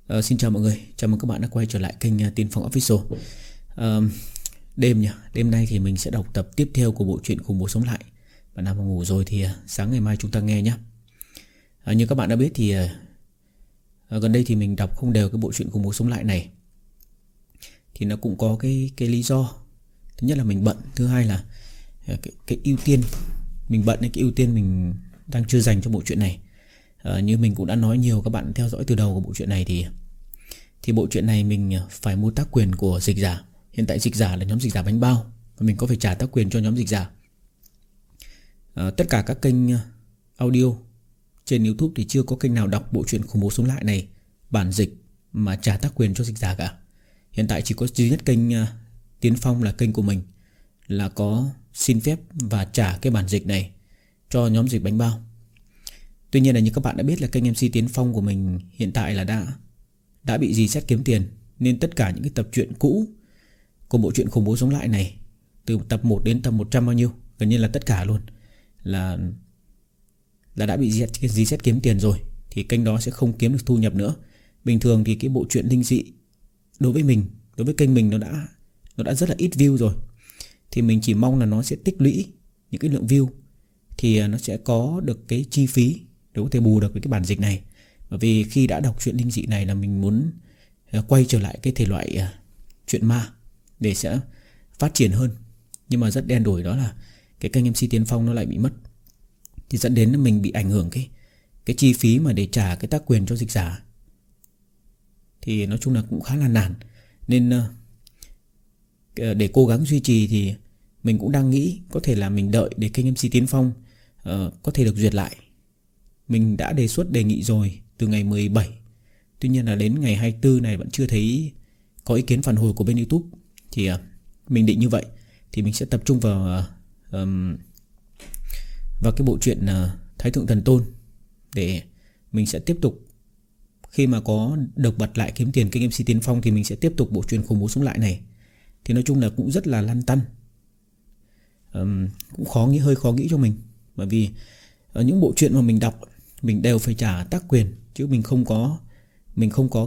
Xin chào mọi người, chào mừng các bạn đã quay trở lại kênh Tiến Phong Official. Đêm nay thì mình sẽ đọc tập tiếp theo của bộ truyện Khủng Bố Sống Lại. Bạn nào mà ngủ rồi thì sáng ngày mai chúng ta nghe nhé. Như các bạn đã biết thì gần đây thì mình đọc không đều cái bộ truyện Khủng Bố Sống Lại này. Thì nó cũng có cái lý do. Thứ nhất là mình bận, thứ hai là cái ưu tiên mình bận, cái ưu tiên mình đang chưa dành cho bộ truyện này. Như mình cũng đã nói nhiều, các bạn theo dõi từ đầu của bộ truyện này thì bộ truyện này mình phải mua tác quyền của Dịch Giả. Hiện tại Dịch Giả là nhóm Dịch Giả Bánh Bao, và mình có phải trả tác quyền cho nhóm Dịch Giả. Tất cả các kênh audio trên YouTube thì chưa có kênh nào đọc bộ truyện Khủng Bố Sống Lại này bản dịch mà trả tác quyền cho Dịch Giả cả. Hiện tại chỉ có duy nhất kênh Tiến Phong là kênh của mình là có xin phép và trả cái bản dịch này cho nhóm Dịch Bánh Bao. Tuy nhiên là như các bạn đã biết là kênh MC Tiến Phong của mình hiện tại là đã bị reset kiếm tiền, nên tất cả những cái tập truyện cũ của bộ truyện Khủng Bố Sống Lại này, từ tập 1 đến tập 100 bao nhiêu, gần như là tất cả luôn, là đã bị reset kiếm tiền rồi. Thì kênh đó sẽ không kiếm được thu nhập nữa. Bình thường thì cái bộ truyện linh dị đối với mình, đối với kênh mình nó đã rất là ít view rồi. Thì mình chỉ mong là nó sẽ tích lũy những cái lượng view, thì nó sẽ có được cái chi phí để có thể bù được với cái bản dịch này. Bởi vì khi đã đọc truyện linh dị này là mình muốn quay trở lại cái thể loại truyện ma để sẽ phát triển hơn. Nhưng mà rất đen đổi đó là cái kênh MC Tiến Phong nó lại bị mất, thì dẫn đến mình bị ảnh hưởng cái chi phí mà để trả cái tác quyền cho Dịch Giả. Thì nói chung là cũng khá là nản. Nên để cố gắng duy trì thì mình cũng đang nghĩ có thể là mình đợi để kênh MC Tiến Phong có thể được duyệt lại. Mình đã đề xuất đề nghị rồi từ ngày 17. Tuy nhiên là đến ngày 24 này vẫn chưa thấy có ý kiến phản hồi của bên YouTube. Thì mình định như vậy thì mình sẽ tập trung vào cái bộ truyện Thái Thượng Thần Tôn, để mình sẽ tiếp tục, khi mà có được bật lại kiếm tiền kênh MC Tiến Phong thì mình sẽ tiếp tục bộ truyện Khủng Bố Sống Lại này. Thì nói chung là cũng rất là lăn tăn, cũng hơi khó nghĩ cho mình. Bởi vì ở những bộ truyện mà mình đọc mình đều phải trả tác quyền, chứ mình không có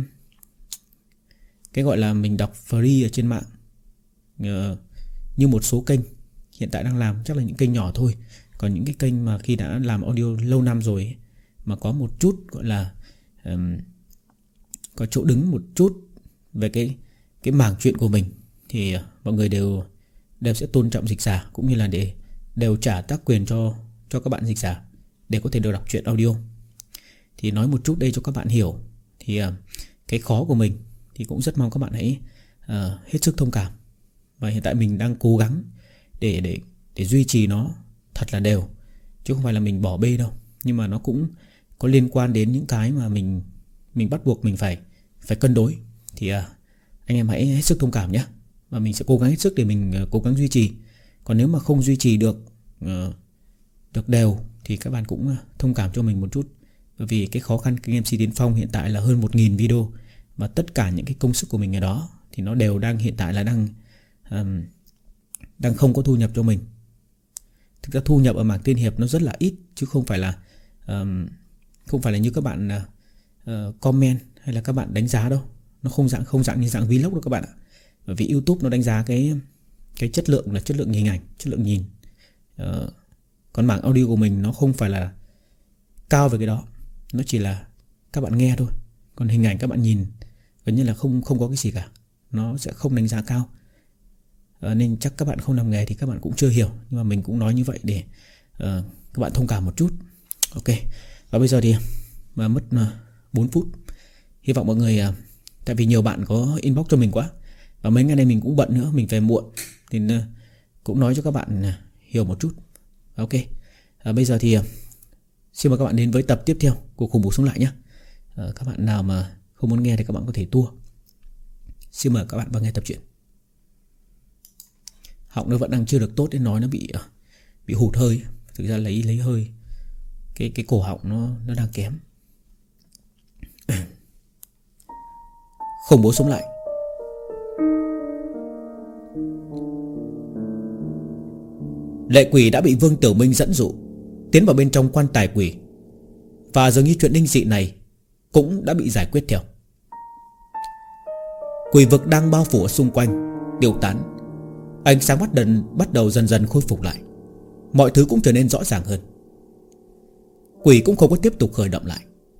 cái gọi là mình đọc free ở trên mạng như một số kênh hiện tại đang làm. Chắc là những kênh nhỏ thôi. Còn những cái kênh mà khi đã làm audio lâu năm rồi mà có một chút gọi là có chỗ đứng một chút về cái mảng chuyện của mình, thì mọi người đều sẽ tôn trọng Dịch Giả, cũng như là đều trả tác quyền cho các bạn Dịch Giả để có thể được đọc truyện audio. Thì nói một chút đây cho các bạn hiểu. Thì cái khó của mình thì cũng rất mong các bạn hãy hết sức thông cảm. Và hiện tại mình đang cố gắng để duy trì nó thật là đều, chứ không phải là mình bỏ bê đâu. Nhưng mà nó cũng có liên quan đến những cái mà mình bắt buộc mình phải cân đối. Thì anh em hãy hết sức thông cảm nhé. Và mình sẽ cố gắng hết sức để mình cố gắng duy trì. Còn nếu mà không duy trì được đều thì các bạn cũng thông cảm cho mình một chút. Bởi vì cái khó khăn kênh MC Tiến Phong hiện tại là hơn 1000 video, và tất cả những cái công sức của mình ở đó thì nó đều hiện tại là đang không có thu nhập cho mình. Thực ra thu nhập ở mảng tiên hiệp nó rất là ít, chứ không phải là như các bạn comment hay là các bạn đánh giá đâu. Nó không dạng như dạng vlog đâu các bạn ạ. Bởi vì YouTube nó đánh giá cái chất lượng là chất lượng hình ảnh, chất lượng nhìn. Còn mảng audio của mình nó không phải là cao về cái đó, nó chỉ là các bạn nghe thôi. Còn hình ảnh các bạn nhìn gần như là không có cái gì cả, nó sẽ không đánh giá cao. Nên chắc các bạn không làm nghề thì các bạn cũng chưa hiểu. Nhưng mà mình cũng nói như vậy để các bạn thông cảm một chút. Ok. Và bây giờ thì mà mất 4 phút. Hy vọng mọi người, tại vì nhiều bạn có inbox cho mình quá, và mấy ngày nay mình cũng bận nữa, mình về muộn, nên cũng nói cho các bạn hiểu một chút. Ok. Bây giờ thì xin mời các bạn đến với tập tiếp theo của Khủng Bố Sống Lại nhé. Các bạn nào mà không muốn nghe thì các bạn có thể tua. Xin mời các bạn vào nghe tập truyện. Họng nó vẫn đang chưa được tốt đến nói nó bị hụt hơi. Thực ra lấy hơi cái cổ họng nó đang kém. Khủng Bố Sống Lại. Lệ quỷ đã bị Vương Tiểu Minh dẫn dụ tiến vào bên trong quan tài quỷ, và dường như chuyện linh dị này cũng đã bị giải quyết theo. Quỷ vực đang bao phủ ở xung quanh tiêu tán. Ánh sáng bắt đầu dần dần khôi phục lại. Mọi thứ cũng trở nên rõ ràng hơn. Quỷ cũng không có tiếp tục khởi động lại.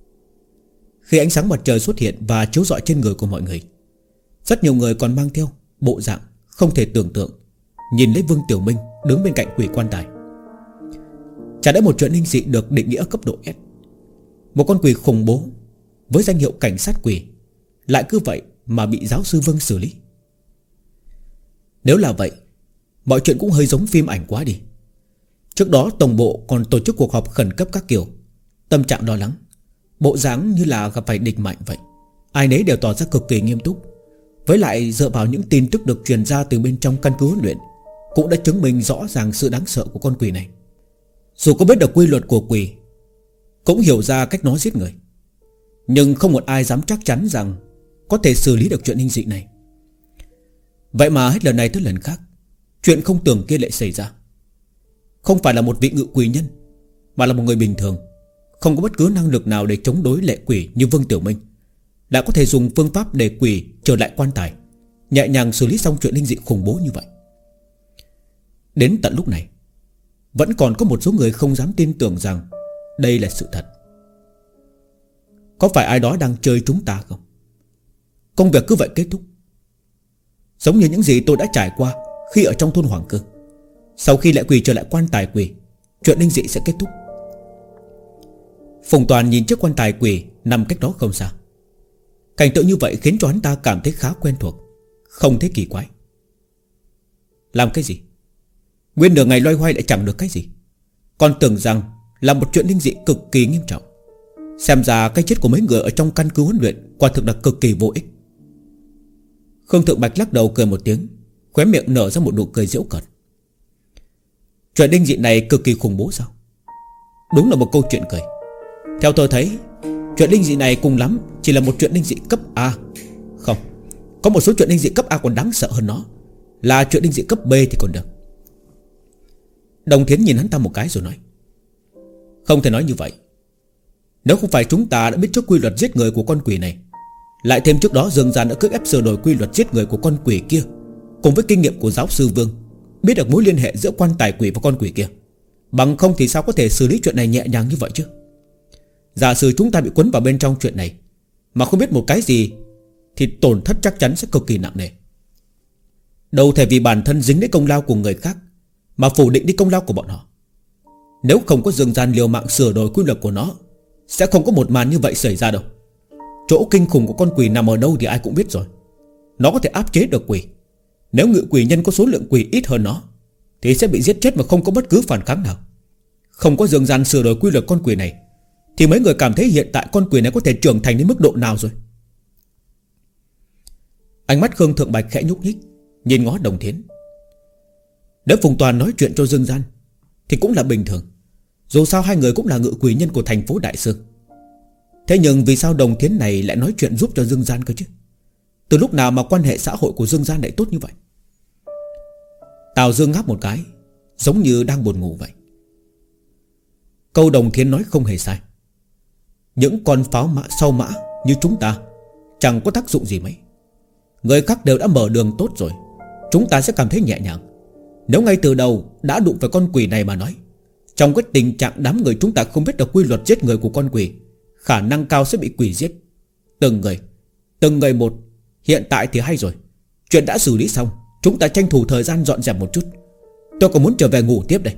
Khi ánh sáng mặt trời xuất hiện và chiếu rọi trên người của mọi người, rất nhiều người còn mang theo bộ dạng không thể tưởng tượng, nhìn lấy Vương Tiểu Minh đứng bên cạnh quỷ quan tài. Chả lẽ một chuyện linh dị được định nghĩa cấp độ S, một con quỷ khủng bố với danh hiệu cảnh sát quỷ lại cứ vậy mà bị giáo sư Vương xử lý? Nếu là vậy, mọi chuyện cũng hơi giống phim ảnh quá đi. Trước đó tổng bộ còn tổ chức cuộc họp khẩn cấp các kiểu, tâm trạng lo lắng, bộ dáng như là gặp phải địch mạnh vậy. Ai nấy đều tỏ ra cực kỳ nghiêm túc. Với lại dựa vào những tin tức được truyền ra từ bên trong căn cứ huấn luyện, cũng đã chứng minh rõ ràng sự đáng sợ của con quỷ này. Dù có biết được quy luật của quỷ, cũng hiểu ra cách nó giết người, nhưng không một ai dám chắc chắn rằng có thể xử lý được chuyện linh dị này. Vậy mà hết lần này tới lần khác, chuyện không tưởng kia lại xảy ra. Không phải là một vị ngự quỷ nhân, mà là một người bình thường, không có bất cứ năng lực nào để chống đối lệ quỷ như Vương Tiểu Minh, đã có thể dùng phương pháp để quỷ trở lại quan tài, nhẹ nhàng xử lý xong chuyện linh dị khủng bố như vậy. Đến tận lúc này, vẫn còn có một số người không dám tin tưởng rằng đây là sự thật. Có phải ai đó đang chơi chúng ta không? Công việc cứ vậy kết thúc, giống như những gì tôi đã trải qua khi ở trong thôn Hoàng Cương. Sau khi lệ quỷ trở lại quan tài quỷ, chuyện linh dị sẽ kết thúc. Phùng Toàn nhìn chiếc quan tài quỷ nằm cách đó không xa. Cảnh tượng như vậy khiến cho hắn ta cảm thấy khá quen thuộc, không thấy kỳ quái. Làm cái gì? Nguyên nửa ngày loay hoay lại chẳng được cái gì, còn tưởng rằng là một chuyện linh dị cực kỳ nghiêm trọng. Xem ra cái chết của mấy người ở trong căn cứ huấn luyện quả thực là cực kỳ vô ích. Khương Thượng Bạch lắc đầu cười một tiếng, khóe miệng nở ra một nụ cười giễu cợt. Chuyện linh dị này cực kỳ khủng bố sao? Đúng là một câu chuyện cười. Theo tôi thấy, chuyện linh dị này cùng lắm chỉ là một chuyện linh dị cấp A. Không, có một số chuyện linh dị cấp A còn đáng sợ hơn nó, là chuyện linh dị cấp B thì còn được. Đồng Thiến nhìn hắn ta một cái rồi nói: không thể nói như vậy. Nếu không phải chúng ta đã biết trước quy luật giết người của con quỷ này, lại thêm trước đó Dương Gian đã cưỡng ép sửa đổi quy luật giết người của con quỷ kia, cùng với kinh nghiệm của giáo sư Vương, biết được mối liên hệ giữa quan tài quỷ và con quỷ kia, bằng không thì sao có thể xử lý chuyện này nhẹ nhàng như vậy chứ? Giả sử chúng ta bị cuốn vào bên trong chuyện này mà không biết một cái gì, thì tổn thất chắc chắn sẽ cực kỳ nặng nề. Đâu thể vì bản thân dính đến công lao của người khác mà phủ định đi công lao của bọn họ. Nếu không có Dương Gian liều mạng sửa đổi quy luật của nó, sẽ không có một màn như vậy xảy ra đâu. Chỗ kinh khủng của con quỷ nằm ở đâu thì ai cũng biết rồi. Nó có thể áp chế được quỷ. Nếu ngự quỷ nhân có số lượng quỷ ít hơn nó, thì sẽ bị giết chết mà không có bất cứ phản kháng nào. Không có Dương Gian sửa đổi quy luật con quỷ này, thì mấy người cảm thấy hiện tại con quỷ này có thể trưởng thành đến mức độ nào rồi? Ánh mắt Khương Thượng Bạch khẽ nhúc nhích, nhìn ngó Đồng Thiến. Nếu Phùng Toàn nói chuyện cho Dương Gian thì cũng là bình thường, dù sao hai người cũng là ngự quỷ nhân của thành phố Đại Sương. Thế nhưng vì sao Đồng Thiến này lại nói chuyện giúp cho Dương Gian cơ chứ? Từ lúc nào mà quan hệ xã hội của Dương Gian lại tốt như vậy? Tào Dương ngáp một cái, giống như đang buồn ngủ vậy. Câu Đồng Thiến nói không hề sai. Những con pháo mã sau mã như chúng ta chẳng có tác dụng gì mấy. Người khác đều đã mở đường tốt rồi, chúng ta sẽ cảm thấy nhẹ nhàng. Nếu ngay từ đầu đã đụng phải con quỷ này mà nói, trong cái tình trạng đám người chúng ta không biết được quy luật giết người của con quỷ, khả năng cao sẽ bị quỷ giết. Từng người một. Hiện tại thì hay rồi, chuyện đã xử lý xong, chúng ta tranh thủ thời gian dọn dẹp một chút. Tôi còn muốn trở về ngủ tiếp đây.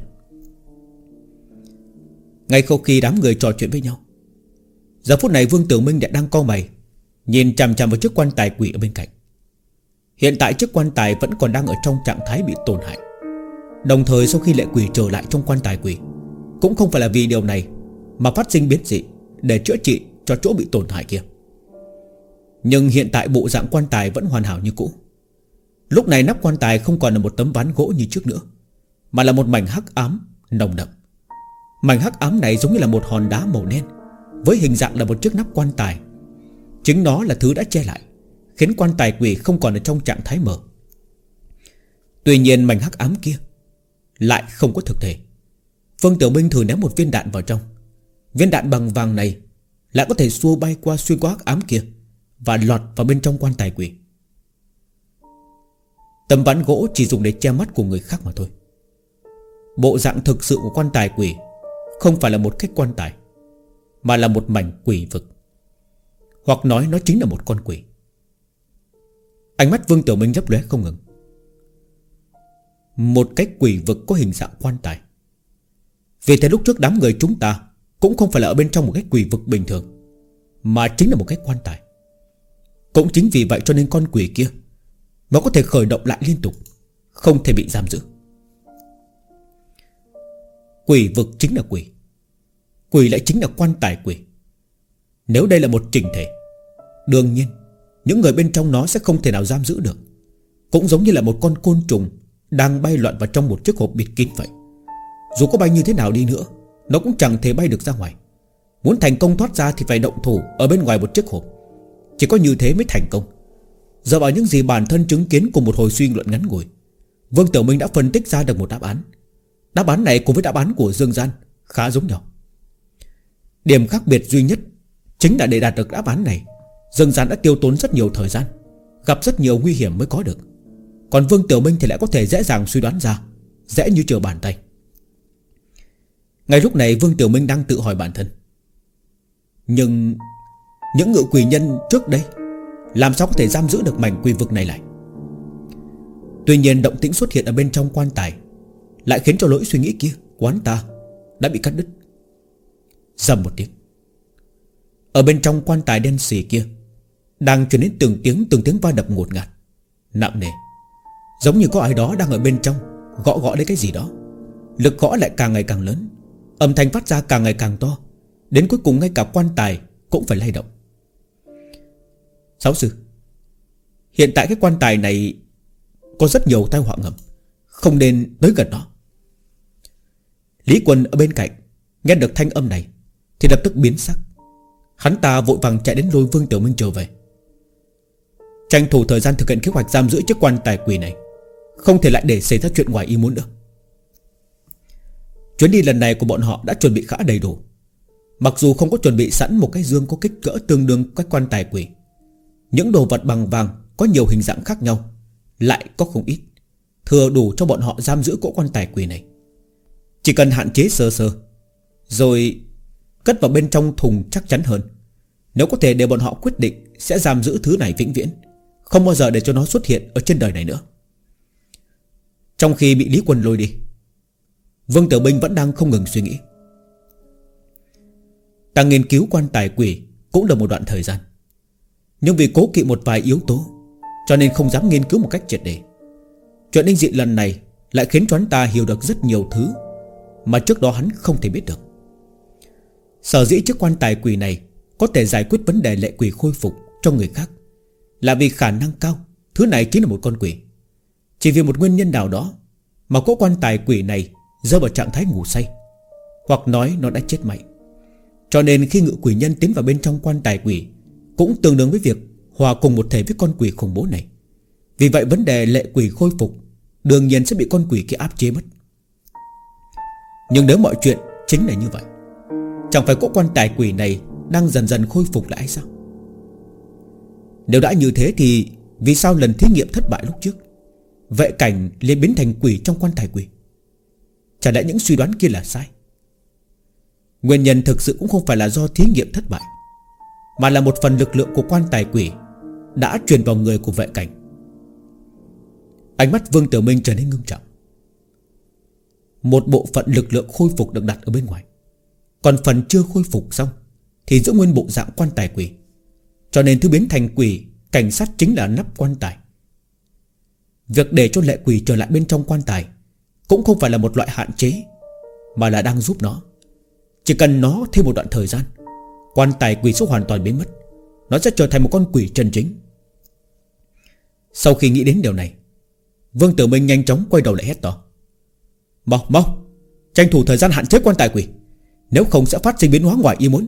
Ngay sau khi đám người trò chuyện với nhau, giờ phút này Vương Tiểu Minh đã đang cau mày, nhìn chằm chằm vào chiếc quan tài quỷ ở bên cạnh. Hiện tại chiếc quan tài vẫn còn đang ở trong trạng thái bị tổn hại. Đồng thời sau khi lệ quỷ trở lại trong quan tài quỷ, cũng không phải là vì điều này mà phát sinh biến dị để chữa trị cho chỗ bị tổn hại kia. Nhưng hiện tại bộ dạng quan tài vẫn hoàn hảo như cũ. Lúc này nắp quan tài không còn là một tấm ván gỗ như trước nữa, mà là một mảnh hắc ám nồng đậm. Mảnh hắc ám này giống như là một hòn đá màu đen, với hình dạng là một chiếc nắp quan tài. Chính nó là thứ đã che lại, khiến quan tài quỷ không còn ở trong trạng thái mở. Tuy nhiên mảnh hắc ám kia lại không có thực thể. Vương Tiểu Minh thử ném một viên đạn vào trong. Viên đạn bằng vàng này lại có thể xua bay qua xuyên qua hắc ám kia và lọt vào bên trong quan tài quỷ. Tấm ván gỗ chỉ dùng để che mắt của người khác mà thôi. Bộ dạng thực sự của quan tài quỷ không phải là một cái quan tài, mà là một mảnh quỷ vực. Hoặc nói nó chính là một con quỷ. Ánh mắt Vương Tiểu Minh nhấp lóe không ngừng. Một cái quỷ vực có hình dạng quan tài. Vì thế lúc trước đám người chúng ta cũng không phải là ở bên trong một cái quỷ vực bình thường, mà chính là một cái quan tài. Cũng chính vì vậy cho nên con quỷ kia nó có thể khởi động lại liên tục, không thể bị giam giữ. Quỷ vực chính là quỷ, quỷ lại chính là quan tài quỷ. Nếu đây là một chỉnh thể, đương nhiên những người bên trong nó sẽ không thể nào giam giữ được. Cũng giống như là một con côn trùng đang bay loạn vào trong một chiếc hộp bịt kín vậy. Dù có bay như thế nào đi nữa, nó cũng chẳng thể bay được ra ngoài. Muốn thành công thoát ra thì phải động thủ ở bên ngoài một chiếc hộp. Chỉ có như thế mới thành công. Dựa vào những gì bản thân chứng kiến cùng một hồi suy luận ngắn ngủi, Vương Tiểu Minh đã phân tích ra được một đáp án. Đáp án này cùng với đáp án của Dương Gian khá giống nhau. Điểm khác biệt duy nhất chính là để đạt được đáp án này, Dương Gian đã tiêu tốn rất nhiều thời gian, gặp rất nhiều nguy hiểm mới có được. Còn Vương Tiểu Minh thì lại có thể dễ dàng suy đoán ra, dễ như trở bàn tay. Ngay lúc này Vương Tiểu Minh đang tự hỏi bản thân, nhưng những ngự quỷ nhân trước đây làm sao có thể giam giữ được mảnh quỷ vực này lại? Tuy nhiên động tĩnh xuất hiện ở bên trong quan tài lại khiến cho lỗi suy nghĩ kia của hắn ta đã bị cắt đứt. Rầm một tiếng, ở bên trong quan tài đen xì kia đang truyền đến từng tiếng va đập ngột ngạt, nặng nề, giống như có ai đó đang ở bên trong gõ gõ lấy cái gì đó. Lực gõ lại càng ngày càng lớn, âm thanh phát ra càng ngày càng to, đến cuối cùng ngay cả quan tài cũng phải lay động. Giáo sư, hiện tại cái quan tài này có rất nhiều tai họa ngầm, không nên tới gần nó. Lý Quân ở bên cạnh nghe được thanh âm này thì lập tức biến sắc. Hắn ta vội vàng chạy đến lôi Vương Tiểu Minh trở về, tranh thủ thời gian thực hiện kế hoạch giam giữ chiếc quan tài quỷ này, không thể lại để xảy ra chuyện ngoài ý muốn nữa. Chuyến đi lần này của bọn họ đã chuẩn bị khá đầy đủ. Mặc dù không có chuẩn bị sẵn một cái dương có kích cỡ tương đương cái quan tài quỷ, những đồ vật bằng vàng có nhiều hình dạng khác nhau lại có không ít, thừa đủ cho bọn họ giam giữ cỗ quan tài quỷ này. Chỉ cần hạn chế sơ sơ rồi cất vào bên trong thùng chắc chắn hơn. Nếu có thể để bọn họ quyết định sẽ giam giữ thứ này vĩnh viễn, không bao giờ để cho nó xuất hiện ở trên đời này nữa. Trong khi bị Lý Quân lôi đi, Vương Tiểu Minh vẫn đang không ngừng suy nghĩ. Ta nghiên cứu quan tài quỷ cũng được một đoạn thời gian, nhưng vì cố kỵ một vài yếu tố cho nên không dám nghiên cứu một cách triệt để. Chuyện linh dị lần này lại khiến cho hắn ta hiểu được rất nhiều thứ mà trước đó hắn không thể biết được. Sở dĩ chiếc quan tài quỷ này có thể giải quyết vấn đề lệ quỷ khôi phục cho người khác là vì khả năng cao thứ này chính là một con quỷ. Chỉ vì một nguyên nhân nào đó mà cỗ quan tài quỷ này rơi vào trạng thái ngủ say, hoặc nói nó đã chết mạnh. Cho nên khi ngự quỷ nhân tiến vào bên trong quan tài quỷ cũng tương đương với việc hòa cùng một thể với con quỷ khủng bố này. Vì vậy vấn đề lệ quỷ khôi phục đương nhiên sẽ bị con quỷ kia áp chế mất. Nhưng nếu mọi chuyện chính là như vậy, chẳng phải cỗ quan tài quỷ này đang dần dần khôi phục lại sao? Nếu đã như thế thì vì sao lần thí nghiệm thất bại lúc trước Vệ Cảnh liền biến thành quỷ trong quan tài quỷ? Chả lẽ những suy đoán kia là sai? Nguyên nhân thực sự cũng không phải là do thí nghiệm thất bại, mà là một phần lực lượng của quan tài quỷ đã truyền vào người của Vệ Cảnh. Ánh mắt Vương Tiểu Minh trở nên ngưng trọng. Một bộ phận lực lượng khôi phục được đặt ở bên ngoài, còn phần chưa khôi phục xong thì giữ nguyên bộ dạng quan tài quỷ. Cho nên thứ biến thành quỷ cảnh sát chính là nắp quan tài. Việc để cho lệ quỷ trở lại bên trong quan tài cũng không phải là một loại hạn chế, mà là đang giúp nó. Chỉ cần nó thêm một đoạn thời gian, quan tài quỷ sẽ hoàn toàn biến mất. Nó sẽ trở thành một con quỷ chân chính. Sau khi nghĩ đến điều này, Vương Tử Minh nhanh chóng quay đầu lại hét to: Mau, tranh thủ thời gian hạn chế quan tài quỷ, nếu không sẽ phát sinh biến hóa ngoài ý muốn.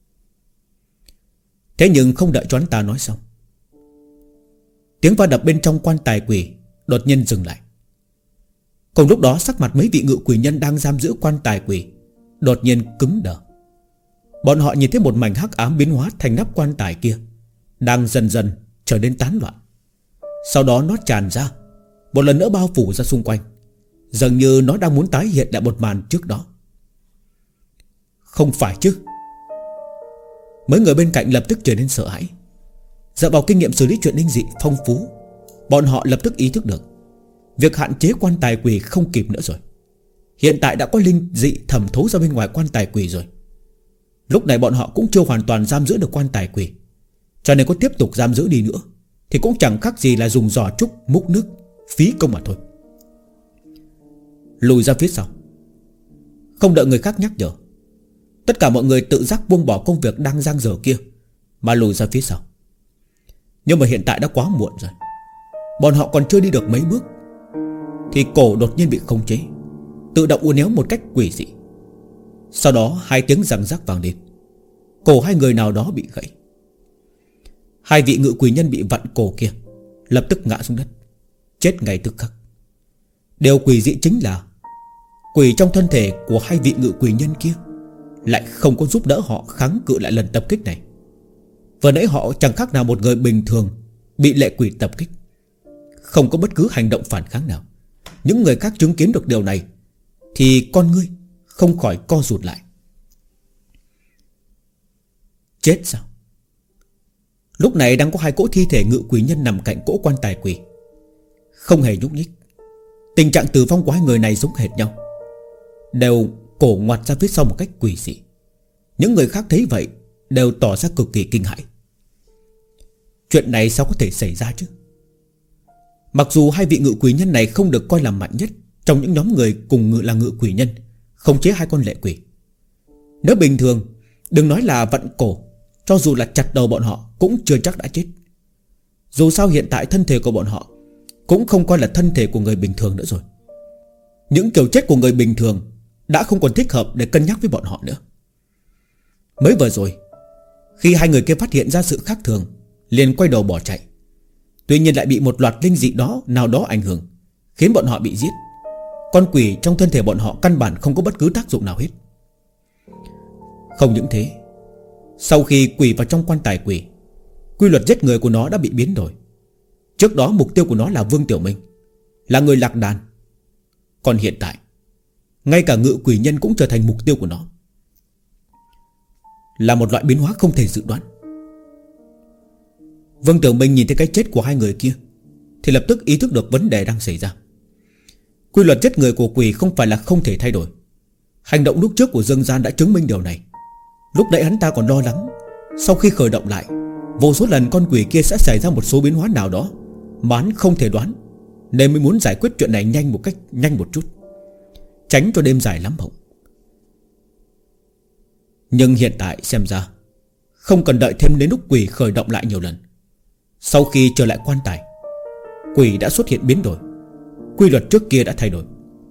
Thế nhưng không đợi cho hắn ta nói xong, tiếng va đập bên trong quan tài quỷ đột nhiên dừng lại. Cùng lúc đó sắc mặt mấy vị ngự quỷ nhân đang giam giữ quan tài quỷ đột nhiên cứng đờ. Bọn họ nhìn thấy một mảnh hắc ám biến hóa thành nắp quan tài kia đang dần dần trở nên tán loạn. Sau đó nó tràn ra, một lần nữa bao phủ ra xung quanh, dường như nó đang muốn tái hiện lại một màn trước đó. Không phải chứ? Mấy người bên cạnh lập tức trở nên sợ hãi. Dựa vào kinh nghiệm xử lý chuyện linh dị phong phú, bọn họ lập tức ý thức được việc hạn chế quan tài quỷ không kịp nữa rồi. Hiện tại đã có linh dị thẩm thấu ra bên ngoài quan tài quỷ rồi. Lúc này bọn họ cũng chưa hoàn toàn giam giữ được quan tài quỷ, cho nên có tiếp tục giam giữ đi nữa thì cũng chẳng khác gì là dùng giò trúc múc nước, phí công mà thôi. Lùi ra phía sau. Không đợi người khác nhắc nhở, tất cả mọi người tự giác buông bỏ công việc đang dang dở kia mà lùi ra phía sau. Nhưng mà hiện tại đã quá muộn rồi. Bọn họ còn chưa đi được mấy bước thì cổ đột nhiên bị khống chế, tự động uốn éo một cách quỷ dị. Sau đó hai tiếng răng rắc vang lên. Cổ hai người nào đó bị gãy. Hai vị ngự quỷ nhân bị vặn cổ kia lập tức ngã xuống đất, chết ngay tức khắc. Điều quỷ dị chính là quỷ trong thân thể của hai vị ngự quỷ nhân kia lại không có giúp đỡ họ kháng cự lại lần tập kích này. Vừa nãy họ chẳng khác nào một người bình thường bị lệ quỷ tập kích, không có bất cứ hành động phản kháng nào. Những người khác chứng kiến được điều này thì con ngươi không khỏi co rụt lại. Chết sao? Lúc này đang có hai cỗ thi thể ngự quỷ nhân nằm cạnh cỗ quan tài quỷ, không hề nhúc nhích. Tình trạng tử vong của hai người này giống hệt nhau, đều cổ ngoặt ra phía sau một cách quỷ dị. Những người khác thấy vậy đều tỏ ra cực kỳ kinh hãi. Chuyện này sao có thể xảy ra chứ? Mặc dù hai vị ngự quỷ nhân này không được coi là mạnh nhất trong những nhóm người cùng là ngự quỷ nhân khống chế hai con lệ quỷ. Nếu bình thường, đừng nói là vặn cổ, cho dù là chặt đầu bọn họ cũng chưa chắc đã chết. Dù sao hiện tại thân thể của bọn họ cũng không coi là thân thể của người bình thường nữa rồi. Những kiểu chết của người bình thường đã không còn thích hợp để cân nhắc với bọn họ nữa. Mới vừa rồi, khi hai người kia phát hiện ra sự khác thường, liền quay đầu bỏ chạy. Tuy nhiên lại bị một loạt linh dị nào đó ảnh hưởng, khiến bọn họ bị giết. Con quỷ trong thân thể bọn họ căn bản không có bất cứ tác dụng nào hết. Không những thế, sau khi quỷ vào trong quan tài quỷ, quy luật giết người của nó đã bị biến đổi. Trước đó mục tiêu của nó là Vương Tiểu Minh, là người lạc đàn. Còn hiện tại, ngay cả ngự quỷ nhân cũng trở thành mục tiêu của nó, là một loại biến hóa không thể dự đoán. Vương Tiểu Minh nhìn thấy cái chết của hai người kia thì lập tức ý thức được vấn đề đang xảy ra. Quy luật giết người của quỷ không phải là không thể thay đổi. Hành động lúc trước của Dương Gian đã chứng minh điều này. Lúc nãy hắn ta còn lo lắng sau khi khởi động lại, vô số lần con quỷ kia sẽ xảy ra một số biến hóa nào đó mà hắn không thể đoán, nên mới muốn giải quyết chuyện này nhanh một chút, tránh cho đêm dài lắm mộng. Nhưng hiện tại xem ra không cần đợi thêm đến lúc quỷ khởi động lại nhiều lần. Sau khi trở lại quan tài, quỷ đã xuất hiện biến đổi. Quy luật trước kia đã thay đổi,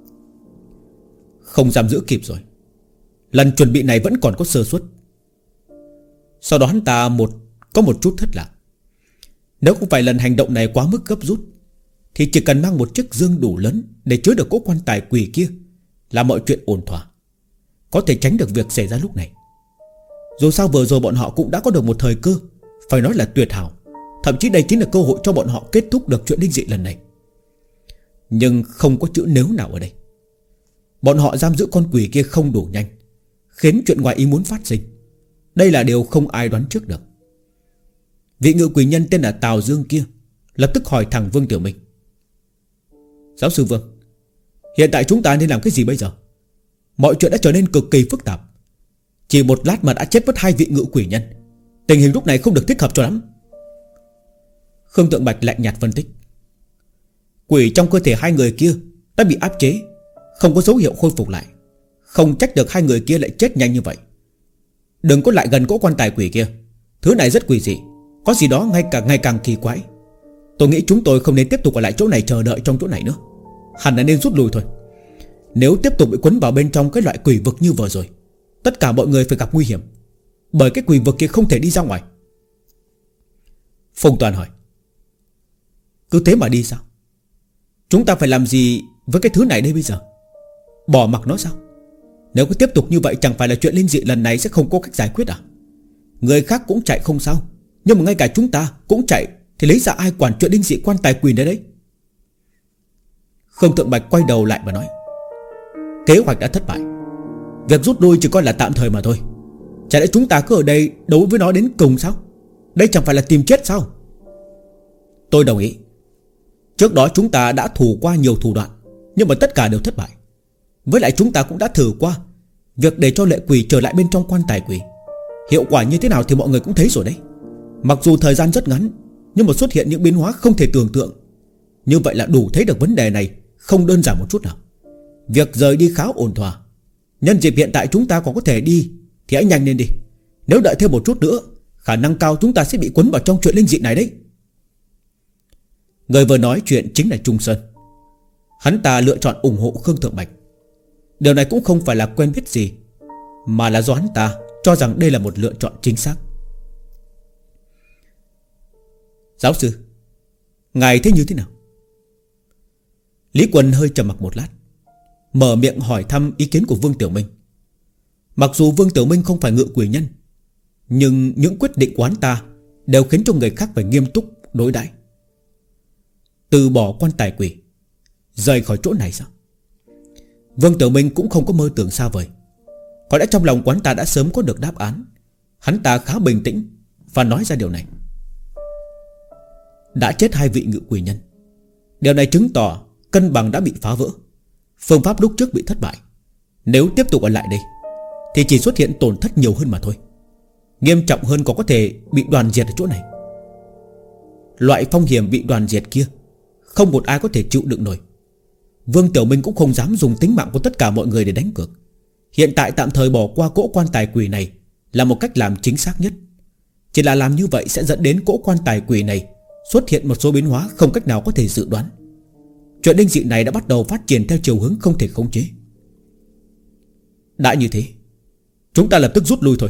không giam giữ kịp rồi. Lần chuẩn bị này vẫn còn có sơ suất. Sau đó hắn ta có một chút thất lạc. Nếu không phải lần hành động này quá mức gấp rút, thì chỉ cần mang một chiếc dương đủ lớn để chứa được cỗ quan tài quỷ kia là mọi chuyện ổn thỏa, có thể tránh được việc xảy ra lúc này. Dù sao vừa rồi bọn họ cũng đã có được một thời cơ, phải nói là tuyệt hảo. Thậm chí đây chính là cơ hội cho bọn họ kết thúc được chuyện linh dị lần này. Nhưng không có chữ nếu nào ở đây. Bọn họ giam giữ con quỷ kia không đủ nhanh, khiến chuyện ngoài ý muốn phát sinh. Đây là điều không ai đoán trước được. Vị ngự quỷ nhân tên là Tào Dương kia lập tức hỏi thẳng Vương Tiểu Minh: Giáo sư Vương, hiện tại chúng ta nên làm cái gì bây giờ? Mọi chuyện đã trở nên cực kỳ phức tạp. Chỉ một lát mà đã chết mất hai vị ngự quỷ nhân, tình hình lúc này không được thích hợp cho lắm. Khương Tượng Bạch lạnh nhạt phân tích: Quỷ trong cơ thể hai người kia đã bị áp chế, không có dấu hiệu khôi phục lại. Không trách được hai người kia lại chết nhanh như vậy. Đừng có lại gần cỗ quan tài quỷ kia. Thứ này rất quỷ dị, có gì đó ngày càng kỳ quái. Tôi nghĩ chúng tôi không nên tiếp tục ở lại chỗ này chờ đợi trong chỗ này nữa. Hẳn là nên rút lui thôi. Nếu tiếp tục bị quấn vào bên trong cái loại quỷ vực như vừa rồi, tất cả mọi người phải gặp nguy hiểm, bởi cái quỷ vực kia không thể đi ra ngoài. Phùng Toàn hỏi: Cứ thế mà đi sao? Chúng ta phải làm gì với cái thứ này đây bây giờ? Bỏ mặc nó sao? Nếu cứ tiếp tục như vậy, chẳng phải là chuyện linh dị lần này sẽ không có cách giải quyết à? Người khác cũng chạy không sao, nhưng mà ngay cả chúng ta cũng chạy, thì lấy ra ai quản chuyện linh dị quan tài quỷ đấy đấy? Khương Thượng Bạch quay đầu lại và nói: kế hoạch đã thất bại. Việc rút lui chỉ coi là tạm thời mà thôi. Chả lẽ chúng ta cứ ở đây đấu với nó đến cùng sao? Đây chẳng phải là tìm chết sao? Tôi đồng ý. Trước đó chúng ta đã thử qua nhiều thủ đoạn, nhưng mà tất cả đều thất bại. Với lại chúng ta cũng đã thử qua việc để cho lệ quỷ trở lại bên trong quan tài quỷ. Hiệu quả như thế nào thì mọi người cũng thấy rồi đấy. Mặc dù thời gian rất ngắn, nhưng mà xuất hiện những biến hóa không thể tưởng tượng. Như vậy là đủ thấy được vấn đề này không đơn giản một chút nào. Việc rời đi khá ổn thỏa. Nhân dịp hiện tại chúng ta còn có thể đi thì hãy nhanh lên đi. Nếu đợi thêm một chút nữa, khả năng cao chúng ta sẽ bị cuốn vào trong chuyện linh dị này đấy. Người vừa nói chuyện chính là Trung Sơn. Hắn ta lựa chọn ủng hộ Khương Thượng Bạch. Điều này cũng không phải là quen biết gì, mà là do hắn ta cho rằng đây là một lựa chọn chính xác. Giáo sư, ngài thấy như thế nào? Lý Quân hơi trầm mặc một lát, mở miệng hỏi thăm ý kiến của Vương Tiểu Minh. Mặc dù Vương Tiểu Minh không phải ngự quỷ nhân, nhưng những quyết định của hắn ta đều khiến cho người khác phải nghiêm túc đối đãi. Từ bỏ quan tài quỷ, rời khỏi chỗ này sao? Vương Tiểu Minh cũng không có mơ tưởng xa vời. Có lẽ trong lòng quán ta đã sớm có được đáp án. Hắn ta khá bình tĩnh và nói ra điều này. Đã chết 2 vị ngự quỷ nhân. Điều này chứng tỏ cân bằng đã bị phá vỡ. Phương pháp lúc trước bị thất bại. Nếu tiếp tục ở lại đây thì chỉ xuất hiện tổn thất nhiều hơn mà thôi. Nghiêm trọng hơn còn có thể bị đoàn diệt ở chỗ này. Loại phong hiểm bị đoàn diệt kia không một ai có thể chịu đựng nổi. Vương Tiểu Minh cũng không dám dùng tính mạng của tất cả mọi người để đánh cược. Hiện tại tạm thời bỏ qua cỗ quan tài quỷ này là một cách làm chính xác nhất. Chỉ là làm như vậy sẽ dẫn đến cỗ quan tài quỷ này xuất hiện một số biến hóa không cách nào có thể dự đoán. Chuyện linh dị này đã bắt đầu phát triển theo chiều hướng không thể khống chế. Đã như thế, chúng ta lập tức rút lui thôi.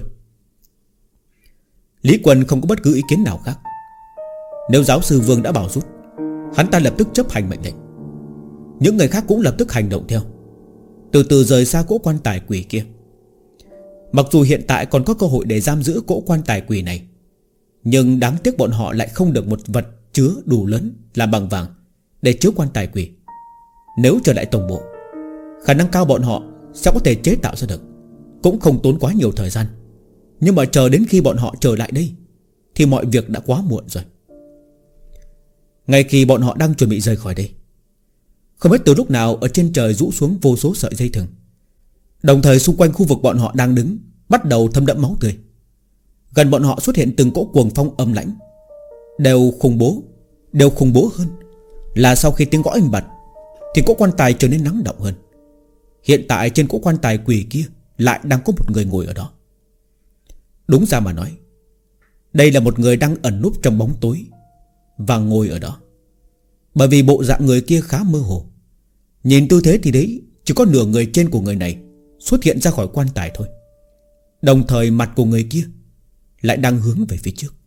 Lý Quân không có bất cứ ý kiến nào khác. Nếu giáo sư Vương đã bảo rút, hắn ta lập tức chấp hành mệnh lệnh. Những người khác cũng lập tức hành động theo, từ từ rời xa cỗ quan tài quỷ kia. Mặc dù hiện tại còn có cơ hội để giam giữ cỗ quan tài quỷ này, nhưng đáng tiếc bọn họ lại không được một vật chứa đủ lớn làm bằng vàng để chứa quan tài quỷ. Nếu trở lại tổng bộ, khả năng cao bọn họ sẽ có thể chế tạo ra được, cũng không tốn quá nhiều thời gian. Nhưng mà chờ đến khi bọn họ trở lại đây thì mọi việc đã quá muộn rồi. Ngay khi bọn họ đang chuẩn bị rời khỏi đây, không biết từ lúc nào ở trên trời rũ xuống vô số sợi dây thừng. Đồng thời xung quanh khu vực bọn họ đang đứng bắt đầu thấm đẫm máu tươi. Gần bọn họ xuất hiện từng cỗ cuồng phong âm lãnh. Đều khủng bố hơn là sau khi tiếng gõ inh bặt thì cỗ quan tài trở nên nắng động hơn. Hiện tại trên cỗ quan tài quỷ kia lại đang có một người ngồi ở đó. Đúng ra mà nói, đây là một người đang ẩn núp trong bóng tối và ngồi ở đó. Bởi vì bộ dạng người kia khá mơ hồ. Nhìn tư thế thì đấy chỉ có nửa người trên của người này xuất hiện ra khỏi quan tài thôi. Đồng thời mặt của người kia lại đang hướng về phía trước.